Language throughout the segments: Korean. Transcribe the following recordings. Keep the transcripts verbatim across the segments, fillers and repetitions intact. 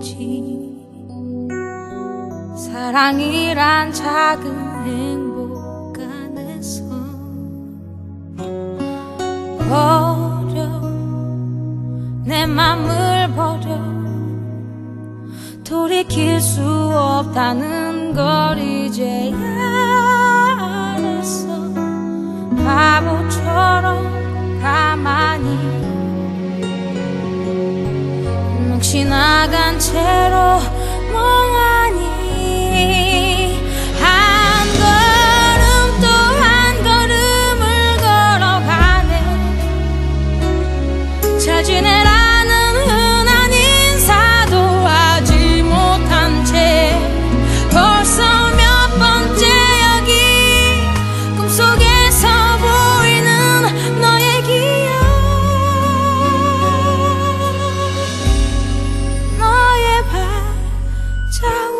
있지. 사랑이란 작은 행복 안에서 버려 내 맘을 버려 돌이킬 수 없다는 걸 이제야 알았어. 바보처럼 가만히 넋이 나간 채로 멍하니 한 걸음 또 한 걸음을 걸어가네. 잘 지내라는 흔한 인사도 하지 못한 채 벌써 몇 번째 여기 꿈속에서 보이는 너의 기억, 너의 발자국.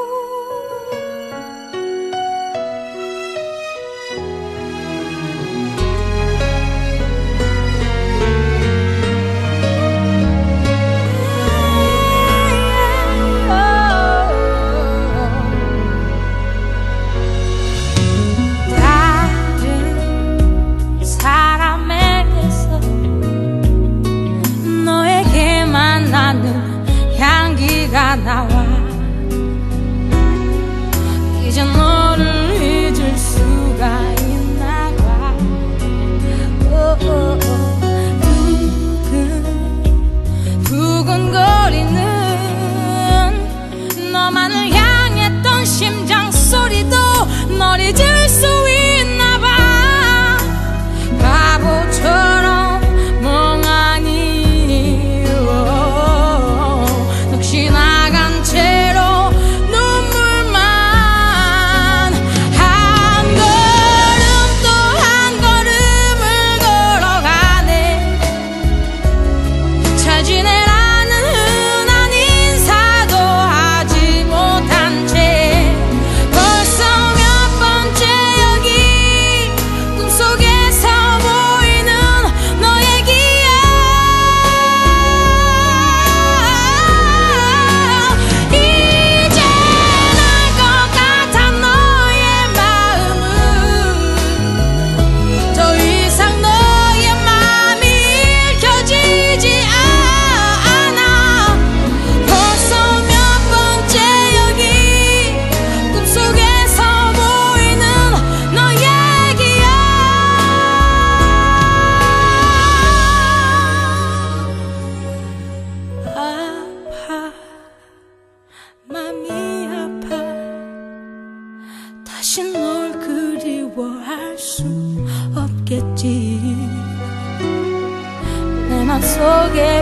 다른 사람에게서 너에게만 나는 향기가 나와. 이제 너를 잊을 수가 있나 봐. 두근 두근거리는 너만을 향했던 심장 소리도 널 잊을 수 있나 봐. 바보처럼 멍하니 넋이 나간 채로 눈물만 한 걸음 또 한 걸음을 걸어가네. 잘 지내라는 흔한 인사도 하지 못한 채 벌써 몇 번째 여기 꿈속에서 보이는 너의 기억. 이제 날 것 같아 너의 마음은 더 이상 너의 맘이 읽혀지지 않아. 벌써 몇 번째 여기 꿈속에서 보이는 너의 기억. 아파 맘이 아파 다시 널 그리워할 수 없겠지. 내 맘속에